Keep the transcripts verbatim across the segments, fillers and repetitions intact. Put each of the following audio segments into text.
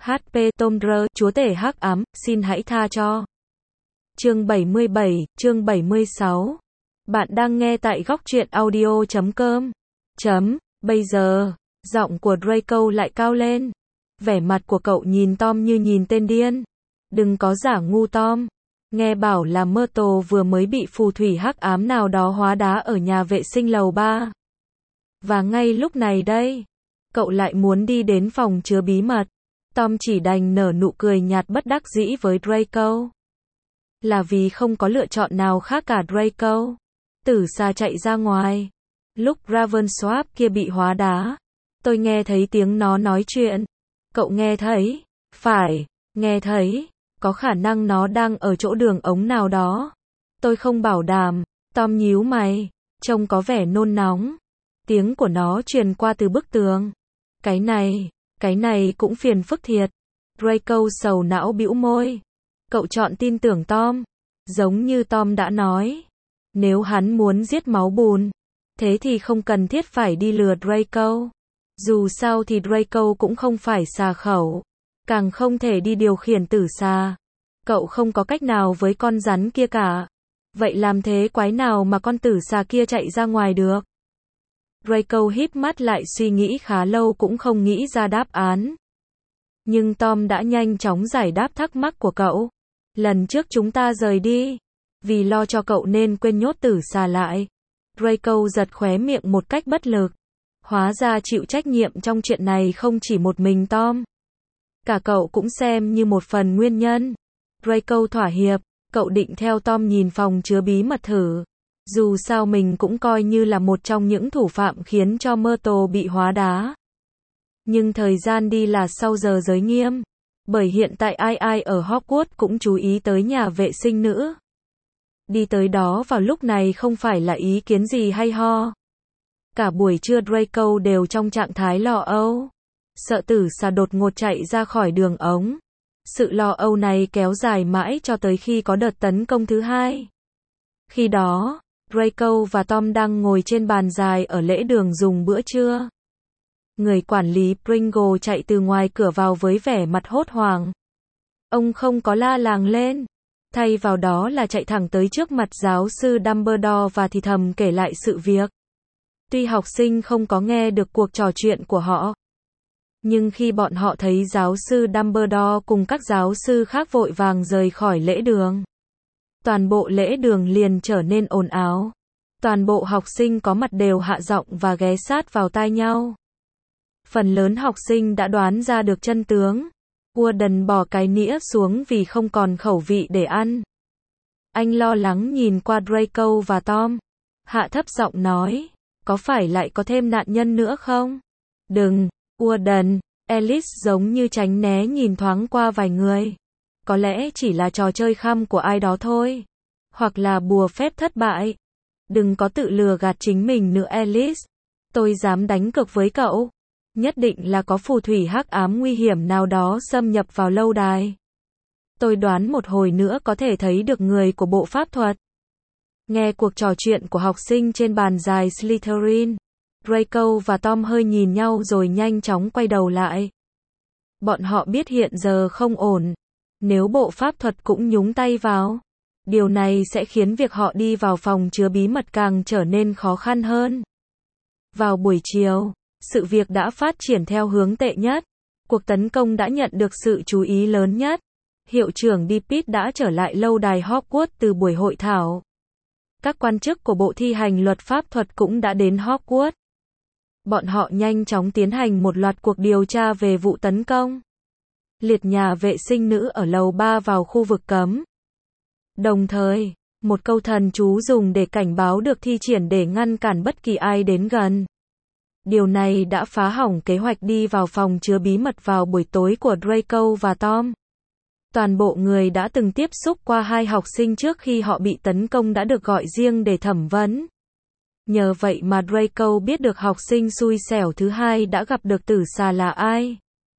hát pê Tom Rơ, chúa tể hắc ám, xin hãy tha cho. Chương bảy mươi bảy, chương bảy mươi sáu. Bạn đang nghe tại góc truyện audio chấm com. Chấm, bây giờ, giọng của Draco lại cao lên. Vẻ mặt của cậu nhìn Tom như nhìn tên điên. Đừng có giả ngu Tom. Nghe bảo là Myrtle vừa mới bị phù thủy hắc ám nào đó hóa đá ở nhà vệ sinh lầu ba. Và ngay lúc này đây, cậu lại muốn đi đến phòng chứa bí mật. Tom chỉ đành nở nụ cười nhạt bất đắc dĩ với Draco. Là vì không có lựa chọn nào khác cả Draco. Tử xà chạy ra ngoài. Lúc Ravensworth kia bị hóa đá, tôi nghe thấy tiếng nó nói chuyện. Cậu nghe thấy? Phải, nghe thấy. Có khả năng nó đang ở chỗ đường ống nào đó. Tôi không bảo đảm. Tom nhíu mày, trông có vẻ nôn nóng. Tiếng của nó truyền qua từ bức tường. Cái này, cái này cũng phiền phức thiệt. Draco sầu não bĩu môi. Cậu chọn tin tưởng Tom. Giống như Tom đã nói. Nếu hắn muốn giết máu bùn, thế thì không cần thiết phải đi lừa Draco. Dù sao thì Draco cũng không phải xà khẩu. Càng không thể đi điều khiển tử xà. Cậu không có cách nào với con rắn kia cả. Vậy làm thế quái nào mà con tử xà kia chạy ra ngoài được? Draco híp mắt lại suy nghĩ khá lâu cũng không nghĩ ra đáp án. Nhưng Tom đã nhanh chóng giải đáp thắc mắc của cậu. Lần trước chúng ta rời đi, vì lo cho cậu nên quên nhốt tử xà lại. Draco giật khóe miệng một cách bất lực. Hóa ra chịu trách nhiệm trong chuyện này không chỉ một mình Tom. Cả cậu cũng xem như một phần nguyên nhân. Draco thỏa hiệp, cậu định theo Tom nhìn phòng chứa bí mật thử. Dù sao mình cũng coi như là một trong những thủ phạm khiến cho Myrtle bị hóa đá. Nhưng thời gian đi là sau giờ giới nghiêm. Bởi hiện tại ai ai ở Hogwarts cũng chú ý tới nhà vệ sinh nữ. Đi tới đó vào lúc này không phải là ý kiến gì hay ho. Cả buổi trưa Draco đều trong trạng thái lo âu. Sợ tử xà đột ngột chạy ra khỏi đường ống. Sự lo âu này kéo dài mãi cho tới khi có đợt tấn công thứ hai. Khi đó, Draco và Tom đang ngồi trên bàn dài ở lễ đường dùng bữa trưa. Người quản lý Pringle chạy từ ngoài cửa vào với vẻ mặt hốt hoảng. Ông không có la làng lên. Thay vào đó là chạy thẳng tới trước mặt giáo sư Dumbledore và thì thầm kể lại sự việc. Tuy học sinh không có nghe được cuộc trò chuyện của họ, nhưng khi bọn họ thấy giáo sư Dumbledore cùng các giáo sư khác vội vàng rời khỏi lễ đường, toàn bộ lễ đường liền trở nên ồn ào. Toàn bộ học sinh có mặt đều hạ giọng và ghé sát vào tai nhau. Phần lớn học sinh đã đoán ra được chân tướng. Warden bỏ cái nĩa xuống vì không còn khẩu vị để ăn. Anh lo lắng nhìn qua Draco và Tom. Hạ thấp giọng nói, có phải lại có thêm nạn nhân nữa không? Đừng, Warden. Alice giống như tránh né nhìn thoáng qua vài người. Có lẽ chỉ là trò chơi khăm của ai đó thôi. Hoặc là bùa phép thất bại. Đừng có tự lừa gạt chính mình nữa Alice. Tôi dám đánh cược với cậu. Nhất định là có phù thủy hắc ám nguy hiểm nào đó xâm nhập vào lâu đài. Tôi đoán một hồi nữa có thể thấy được người của bộ pháp thuật. Nghe cuộc trò chuyện của học sinh trên bàn dài Slytherin, Draco và Tom hơi nhìn nhau rồi nhanh chóng quay đầu lại. Bọn họ biết hiện giờ không ổn. Nếu bộ pháp thuật cũng nhúng tay vào, điều này sẽ khiến việc họ đi vào phòng chứa bí mật càng trở nên khó khăn hơn. Vào buổi chiều, sự việc đã phát triển theo hướng tệ nhất. Cuộc tấn công đã nhận được sự chú ý lớn nhất. Hiệu trưởng Dippet đã trở lại lâu đài Hogwarts từ buổi hội thảo. Các quan chức của Bộ Thi hành Luật Pháp Thuật cũng đã đến Hogwarts. Bọn họ nhanh chóng tiến hành một loạt cuộc điều tra về vụ tấn công. Liệt nhà vệ sinh nữ ở lầu ba vào khu vực cấm. Đồng thời, một câu thần chú dùng để cảnh báo được thi triển để ngăn cản bất kỳ ai đến gần. Điều này đã phá hỏng kế hoạch đi vào phòng chứa bí mật vào buổi tối của Draco và Tom. Toàn bộ người đã từng tiếp xúc qua hai học sinh trước khi họ bị tấn công đã được gọi riêng để thẩm vấn. Nhờ vậy mà Draco biết được học sinh xui xẻo thứ hai đã gặp được tử xà là ai.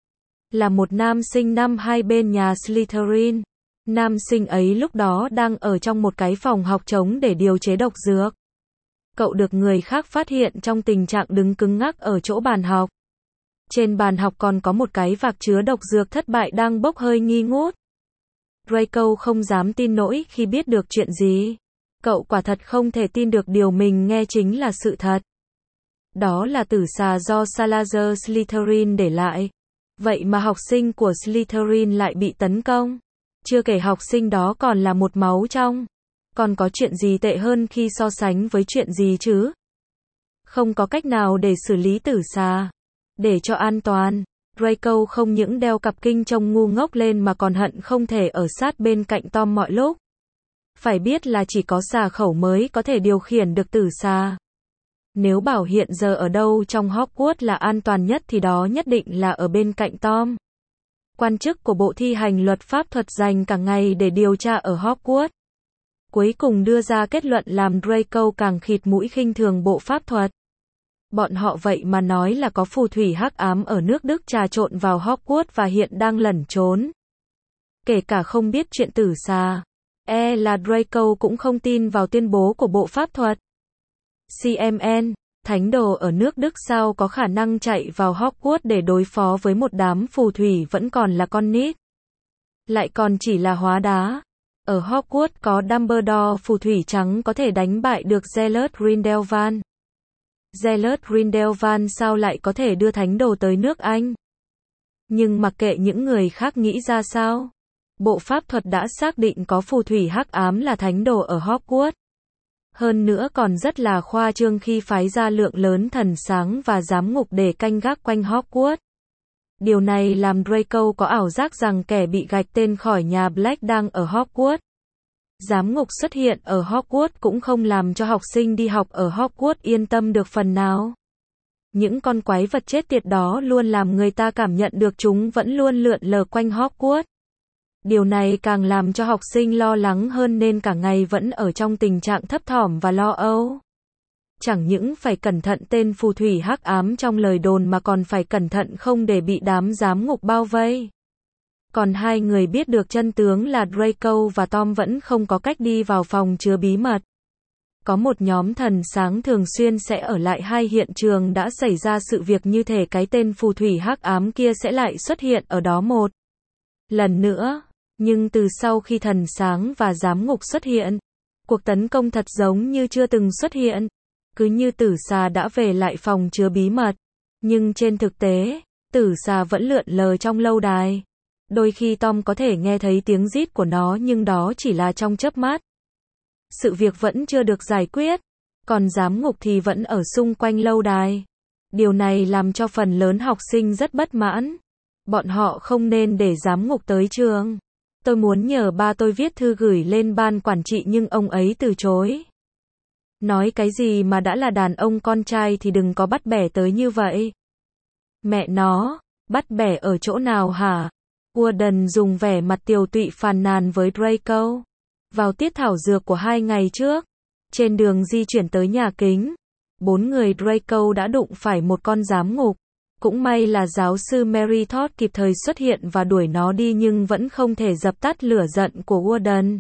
Là một nam sinh năm hai bên nhà Slytherin. Nam sinh ấy lúc đó đang ở trong một cái phòng học trống để điều chế độc dược. Cậu được người khác phát hiện trong tình trạng đứng cứng ngắc ở chỗ bàn học. Trên bàn học còn có một cái vạc chứa độc dược thất bại đang bốc hơi nghi ngút. Draco không dám tin nổi khi biết được chuyện gì. Cậu quả thật không thể tin được điều mình nghe chính là sự thật. Đó là tử xà do Salazar Slytherin để lại. Vậy mà học sinh của Slytherin lại bị tấn công. Chưa kể học sinh đó còn là một máu trong. Còn có chuyện gì tệ hơn khi so sánh với chuyện gì chứ? Không có cách nào để xử lý tử xà. Để cho an toàn, Draco không những đeo cặp kinh trông ngu ngốc lên mà còn hận không thể ở sát bên cạnh Tom mọi lúc. Phải biết là chỉ có xà khẩu mới có thể điều khiển được tử xà. Nếu bảo hiện giờ ở đâu trong Hogwarts là an toàn nhất thì đó nhất định là ở bên cạnh Tom. Quan chức của Bộ Thi hành Luật Pháp thuật dành cả ngày để điều tra ở Hogwarts. Cuối cùng đưa ra kết luận làm Draco càng khịt mũi khinh thường bộ pháp thuật. Bọn họ vậy mà nói là có phù thủy hắc ám ở nước Đức trà trộn vào Hogwarts và hiện đang lẩn trốn. Kể cả không biết chuyện tử xà. E là Draco cũng không tin vào tuyên bố của bộ pháp thuật. xê em en, thánh đồ ở nước Đức sao có khả năng chạy vào Hogwarts để đối phó với một đám phù thủy vẫn còn là con nít. Lại còn chỉ là hóa đá. Ở Hogwarts có Dumbledore phù thủy trắng có thể đánh bại được Gellert Grindelwald. Gellert Grindelwald sao lại có thể đưa thánh đồ tới nước Anh? Nhưng mặc kệ những người khác nghĩ ra sao, bộ pháp thuật đã xác định có phù thủy hắc ám là thánh đồ ở Hogwarts. Hơn nữa còn rất là khoa trương khi phái ra lượng lớn thần sáng và giám ngục để canh gác quanh Hogwarts. Điều này làm Draco có ảo giác rằng kẻ bị gạch tên khỏi nhà Black đang ở Hogwarts. Giám ngục xuất hiện ở Hogwarts cũng không làm cho học sinh đi học ở Hogwarts yên tâm được phần nào. Những con quái vật chết tiệt đó luôn làm người ta cảm nhận được chúng vẫn luôn lượn lờ quanh Hogwarts. Điều này càng làm cho học sinh lo lắng hơn nên cả ngày vẫn ở trong tình trạng thấp thỏm và lo âu. Chẳng những phải cẩn thận tên phù thủy hắc ám trong lời đồn mà còn phải cẩn thận không để bị đám giám ngục bao vây. Còn hai người biết được chân tướng là Draco và Tom vẫn không có cách đi vào phòng chứa bí mật. Có một nhóm thần sáng thường xuyên sẽ ở lại hai hiện trường đã xảy ra sự việc như thể cái tên phù thủy hắc ám kia sẽ lại xuất hiện ở đó một lần nữa. Nhưng từ sau khi thần sáng và giám ngục xuất hiện, cuộc tấn công thật giống như chưa từng xuất hiện. Cứ như tử xà đã về lại phòng chứa bí mật. Nhưng trên thực tế, tử xà vẫn lượn lờ trong lâu đài. Đôi khi Tom có thể nghe thấy tiếng rít của nó nhưng đó chỉ là trong chớp mắt. Sự việc vẫn chưa được giải quyết. Còn giám ngục thì vẫn ở xung quanh lâu đài. Điều này làm cho phần lớn học sinh rất bất mãn. Bọn họ không nên để giám ngục tới trường. Tôi muốn nhờ ba tôi viết thư gửi lên ban quản trị nhưng ông ấy từ chối. Nói cái gì mà đã là đàn ông con trai thì đừng có bắt bẻ tới như vậy. Mẹ nó, bắt bẻ ở chỗ nào hả? Warden dùng vẻ mặt tiều tụy phàn nàn với Draco. Vào tiết thảo dược của hai ngày trước, trên đường di chuyển tới nhà kính, bốn người Draco đã đụng phải một con giám ngục. Cũng may là giáo sư Mary Todd kịp thời xuất hiện và đuổi nó đi nhưng vẫn không thể dập tắt lửa giận của Warden.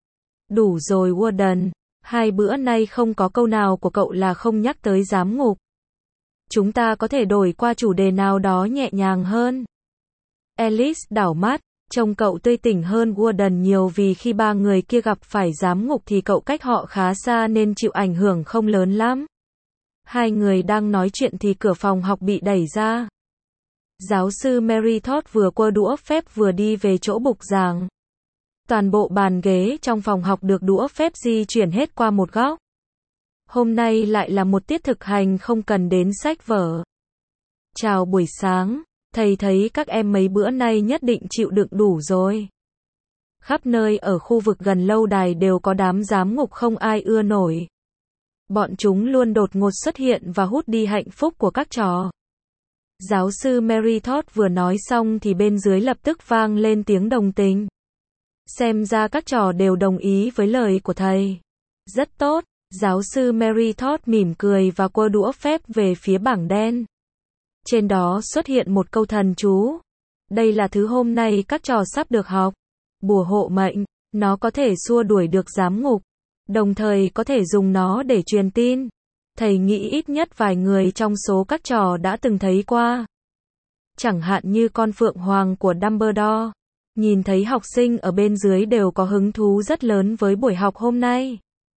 Đủ rồi Warden, hai bữa nay không có câu nào của cậu là không nhắc tới giám ngục. Chúng ta có thể đổi qua chủ đề nào đó nhẹ nhàng hơn. Alice đảo mắt, trông cậu tươi tỉnh hơn Warden nhiều vì khi ba người kia gặp phải giám ngục thì cậu cách họ khá xa nên chịu ảnh hưởng không lớn lắm. Hai người đang nói chuyện thì cửa phòng học bị đẩy ra. Giáo sư Mary Todd vừa quơ đũa phép vừa đi về chỗ bục giảng. Toàn bộ bàn ghế trong phòng học được đũa phép di chuyển hết qua một góc. Hôm nay lại là một tiết thực hành không cần đến sách vở. Chào buổi sáng, thầy thấy các em mấy bữa nay nhất định chịu đựng đủ rồi. Khắp nơi ở khu vực gần lâu đài đều có đám giám ngục không ai ưa nổi. Bọn chúng luôn đột ngột xuất hiện và hút đi hạnh phúc của các trò. Giáo sư Mary Todd vừa nói xong thì bên dưới lập tức vang lên tiếng đồng tình. Xem ra các trò đều đồng ý với lời của thầy. Rất tốt, giáo sư Mary Todd mỉm cười và quơ đũa phép về phía bảng đen. Trên đó xuất hiện một câu thần chú. Đây là thứ hôm nay các trò sắp được học. Bùa hộ mệnh, nó có thể xua đuổi được giám ngục. Đồng thời có thể dùng nó để truyền tin. Thầy nghĩ ít nhất vài người trong số các trò đã từng thấy qua. Chẳng hạn như con phượng hoàng của Dumbledore. Nhìn thấy học sinh ở bên dưới đều có hứng thú rất lớn với buổi học hôm nay.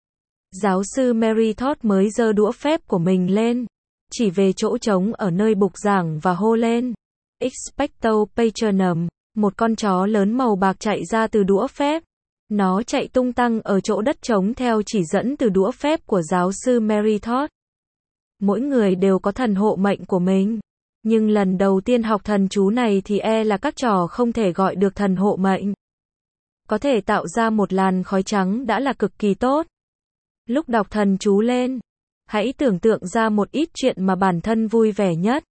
Giáo sư Mary Todd mới giơ đũa phép của mình lên, chỉ về chỗ trống ở nơi bục giảng và hô lên. Expecto Patronum, một con chó lớn màu bạc chạy ra từ đũa phép. Nó chạy tung tăng ở chỗ đất trống theo chỉ dẫn từ đũa phép của giáo sư Mary Todd. Mỗi người đều có thần hộ mệnh của mình. Nhưng lần đầu tiên học thần chú này thì e là các trò không thể gọi được thần hộ mệnh. Có thể tạo ra một làn khói trắng đã là cực kỳ tốt. Lúc đọc thần chú lên, hãy tưởng tượng ra một ít chuyện mà bản thân vui vẻ nhất.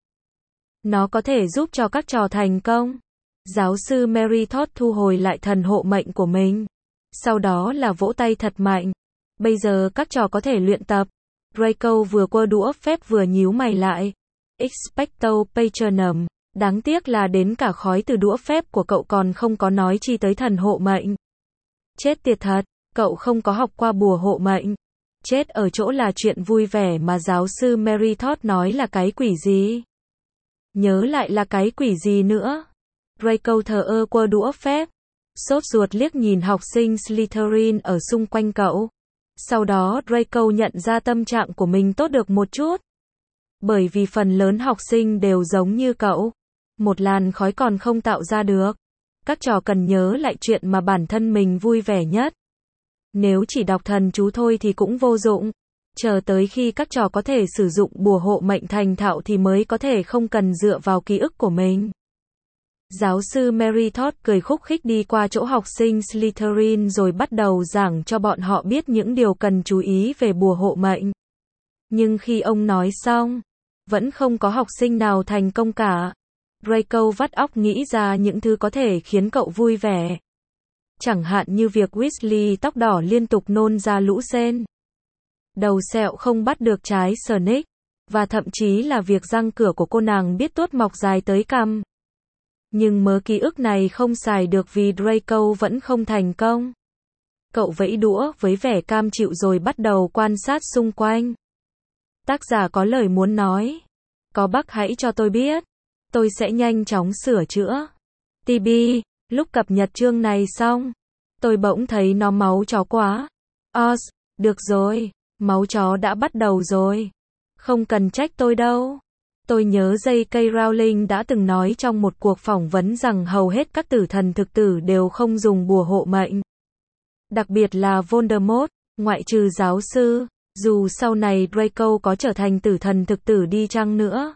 Nó có thể giúp cho các trò thành công. Giáo sư Mary Todd thu hồi lại thần hộ mệnh của mình. Sau đó là vỗ tay thật mạnh. Bây giờ các trò có thể luyện tập. Draco vừa quơ đũa phép vừa nhíu mày lại. Expecto Patronum. Đáng tiếc là đến cả khói từ đũa phép của cậu còn không có nói chi tới thần hộ mệnh. Chết tiệt thật, cậu không có học qua bùa hộ mệnh. Chết ở chỗ là chuyện vui vẻ mà giáo sư Mary Todd nói là cái quỷ gì? Nhớ lại là cái quỷ gì nữa? Draco thờ ơ quơ đũa phép. Sốt ruột liếc nhìn học sinh Slytherin ở xung quanh cậu. Sau đó Draco nhận ra tâm trạng của mình tốt được một chút. Bởi vì phần lớn học sinh đều giống như cậu. Một làn khói còn không tạo ra được. Các trò cần nhớ lại chuyện mà bản thân mình vui vẻ nhất. Nếu chỉ đọc thần chú thôi thì cũng vô dụng. Chờ tới khi các trò có thể sử dụng bùa hộ mệnh thành thạo thì mới có thể không cần dựa vào ký ức của mình. Giáo sư Mary Todd cười khúc khích đi qua chỗ học sinh Slytherin rồi bắt đầu giảng cho bọn họ biết những điều cần chú ý về bùa hộ mệnh. Nhưng khi ông nói xong, vẫn không có học sinh nào thành công cả. Draco vắt óc nghĩ ra những thứ có thể khiến cậu vui vẻ. Chẳng hạn như việc Weasley tóc đỏ liên tục nôn ra lũ sên. Đầu sẹo không bắt được trái Snake. Và thậm chí là việc răng cửa của cô nàng biết tuốt mọc dài tới cằm. Nhưng mớ ký ức này không xài được vì Draco vẫn không thành công. Cậu vẫy đũa với vẻ cam chịu rồi bắt đầu quan sát xung quanh. Tác giả có lời muốn nói. Có bug hãy cho tôi biết. Tôi sẽ nhanh chóng sửa chữa. tê bê, lúc cập nhật chương này xong, tôi bỗng thấy nó máu chó quá. Oz, được rồi, máu chó đã bắt đầu rồi. Không cần trách tôi đâu. Tôi nhớ J K Rowling đã từng nói trong một cuộc phỏng vấn rằng hầu hết các tử thần thực tử đều không dùng bùa hộ mệnh. Đặc biệt là Voldemort, ngoại trừ giáo sư, dù sau này Draco có trở thành tử thần thực tử đi chăng nữa.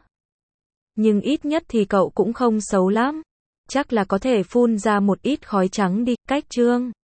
Nhưng ít nhất thì cậu cũng không xấu lắm. Chắc là có thể phun ra một ít khói trắng đi, cách chương.